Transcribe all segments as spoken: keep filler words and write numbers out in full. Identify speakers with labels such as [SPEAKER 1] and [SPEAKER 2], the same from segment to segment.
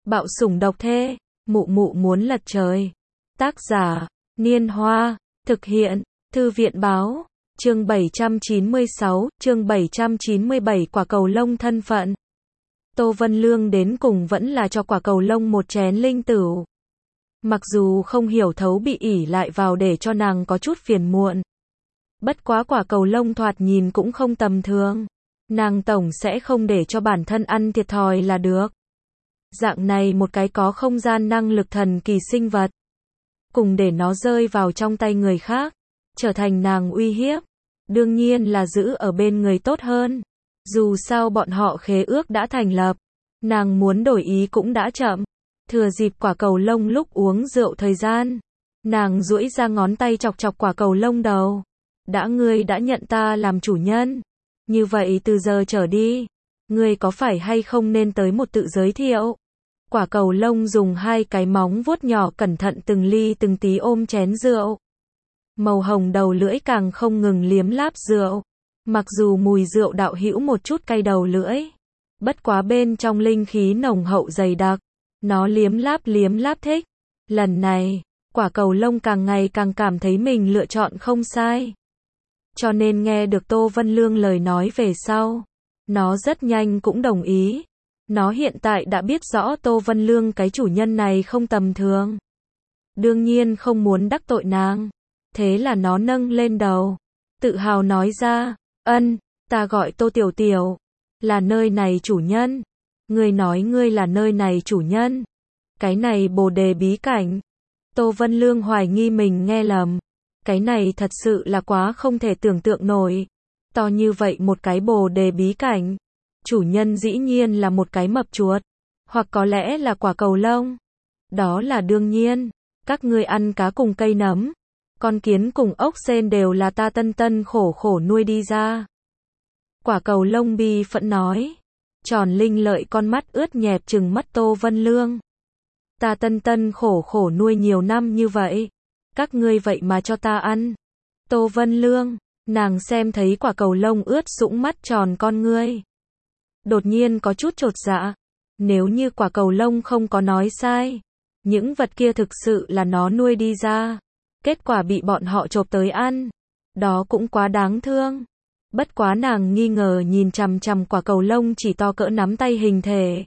[SPEAKER 1] Bạo sủng độc thê, mụ mụ muốn lật trời. Tác giả, Niên Hoa, thực hiện, Thư viện báo, chương bảy trăm chín mươi sáu, chương bảy trăm chín mươi bảy quả cầu lông thân phận. Tô Vân Lương đến cùng vẫn là cho quả cầu lông một chén linh tửu. Mặc dù không hiểu thấu bị ỷ lại vào để cho nàng có chút phiền muộn. Bất quá quả cầu lông thoạt nhìn cũng không tầm thường. Nàng tổng sẽ không để cho bản thân ăn thiệt thòi là được. Dạng này một cái có không gian năng lực thần kỳ sinh vật. Cùng để nó rơi vào trong tay người khác. Trở thành nàng uy hiếp. Đương nhiên là giữ ở bên người tốt hơn. Dù sao bọn họ khế ước đã thành lập. Nàng muốn đổi ý cũng đã chậm. Thừa dịp quả cầu lông lúc uống rượu thời gian. Nàng duỗi ra ngón tay chọc chọc quả cầu lông đầu. Đã ngươi đã nhận ta làm chủ nhân. Như vậy từ giờ trở đi. Ngươi có phải hay không nên tới một tự giới thiệu. Quả cầu lông dùng hai cái móng vuốt nhỏ cẩn thận từng ly từng tí ôm chén rượu. Màu hồng đầu lưỡi càng không ngừng liếm láp rượu. Mặc dù mùi rượu đạo hữu một chút cay đầu lưỡi. Bất quá bên trong linh khí nồng hậu dày đặc. Nó liếm láp liếm láp thích. Lần này, quả cầu lông càng ngày càng cảm thấy mình lựa chọn không sai. Cho nên nghe được Tô Vân Lương lời nói về sau. Nó rất nhanh cũng đồng ý. Nó hiện tại đã biết rõ Tô Vân Lương cái chủ nhân này không tầm thường. Đương nhiên không muốn đắc tội nàng. Thế là nó nâng lên đầu. Tự hào nói ra, ân, ta gọi Tô Tiểu Tiểu. Là nơi này chủ nhân. Ngươi nói ngươi là nơi này chủ nhân. Cái này bồ đề bí cảnh. Tô Vân Lương hoài nghi mình nghe lầm. Cái này thật sự là quá không thể tưởng tượng nổi. To như vậy một cái bồ đề bí cảnh. Chủ nhân dĩ nhiên là một cái mập chuột. Hoặc có lẽ là quả cầu lông. Đó là đương nhiên. Các ngươi ăn cá cùng cây nấm. Con kiến cùng ốc sên đều là ta tân tân khổ khổ nuôi đi ra. Quả cầu lông bi phẫn nói. Tròn linh lợi con mắt ướt nhẹp trừng mắt Tô Vân Lương. Ta tân tân khổ khổ nuôi nhiều năm như vậy. Các ngươi vậy mà cho ta ăn. Tô Vân Lương, nàng xem thấy quả cầu lông ướt sũng mắt tròn con ngươi. Đột nhiên có chút chột dạ. Nếu như quả cầu lông không có nói sai. Những vật kia thực sự là nó nuôi đi ra. Kết quả bị bọn họ chộp tới ăn. Đó cũng quá đáng thương. Bất quá nàng nghi ngờ nhìn chằm chằm quả cầu lông chỉ to cỡ nắm tay hình thể.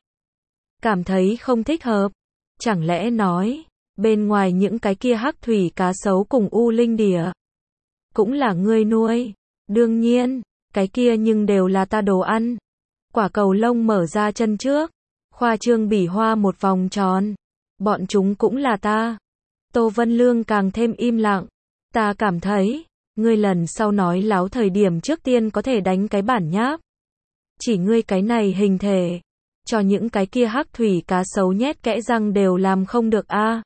[SPEAKER 1] Cảm thấy không thích hợp. Chẳng lẽ nói, bên ngoài những cái kia hắc thủy cá sấu cùng u linh đỉa. Cũng là ngươi nuôi. Đương nhiên, cái kia nhưng đều là ta đồ ăn. Quả cầu lông mở ra chân trước. Khoa trương bỉ hoa một vòng tròn. Bọn chúng cũng là ta. Tô Vân Lương càng thêm im lặng. Ta cảm thấy, ngươi lần sau nói láo thời điểm trước tiên có thể đánh cái bản nháp. Chỉ ngươi cái này hình thể. Cho những cái kia hắc thủy cá sấu nhét kẽ răng đều làm không được a. À.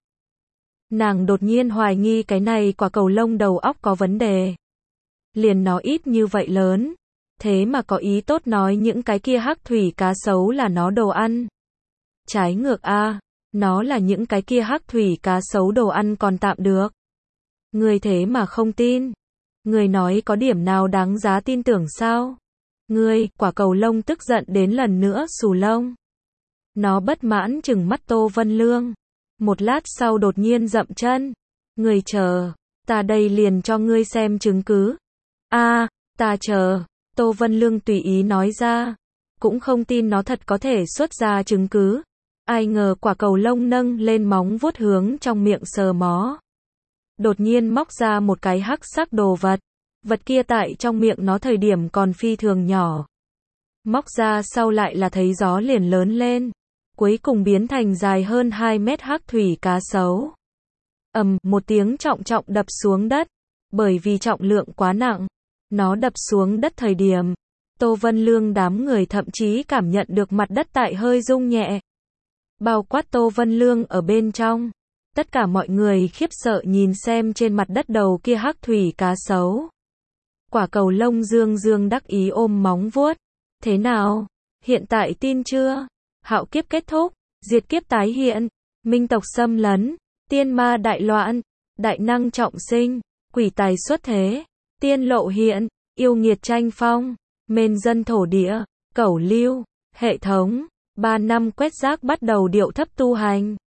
[SPEAKER 1] Nàng đột nhiên hoài nghi cái này quả cầu lông đầu óc có vấn đề. Liền nó ít như vậy lớn. Thế mà có ý tốt nói những cái kia hắc thủy cá sấu là nó đồ ăn. Trái ngược a. À. Nó là những cái kia hắc thủy cá sấu đồ ăn còn tạm được. Người thế mà không tin. Người nói có điểm nào đáng giá tin tưởng sao? Ngươi, quả cầu lông tức giận đến lần nữa xù lông. Nó bất mãn trừng mắt Tô Vân Lương. Một lát sau đột nhiên dậm chân. Ngươi chờ, ta đây liền cho ngươi xem chứng cứ. A, à, ta chờ. Tô Vân Lương tùy ý nói ra. Cũng không tin nó thật có thể xuất ra chứng cứ. Ai ngờ quả cầu lông nâng lên móng vuốt hướng trong miệng sờ mó. Đột nhiên móc ra một cái hắc sắc đồ vật. Vật kia tại trong miệng nó thời điểm còn phi thường nhỏ. Móc ra sau lại là thấy gió liền lớn lên. Cuối cùng biến thành dài hơn hai mét hắc thủy cá sấu. Ầm, một tiếng trọng trọng đập xuống đất. Bởi vì trọng lượng quá nặng. Nó đập xuống đất thời điểm. Tô Vân Lương đám người thậm chí cảm nhận được mặt đất tại hơi rung nhẹ. Bao quát Tô Vân Lương ở bên trong. Tất cả mọi người khiếp sợ nhìn xem trên mặt đất đầu kia hắc thủy cá sấu. Quả cầu lông dương dương đắc ý ôm móng vuốt. Thế nào? Hiện tại tin chưa? Hạo kiếp kết thúc, diệt kiếp tái hiện, minh tộc xâm lấn, tiên ma đại loạn, đại năng trọng sinh, quỷ tài xuất thế, tiên lộ hiện, yêu nghiệt tranh phong, mên dân thổ địa, cẩu lưu, hệ thống, ba năm quét rác bắt đầu điệu thấp tu hành.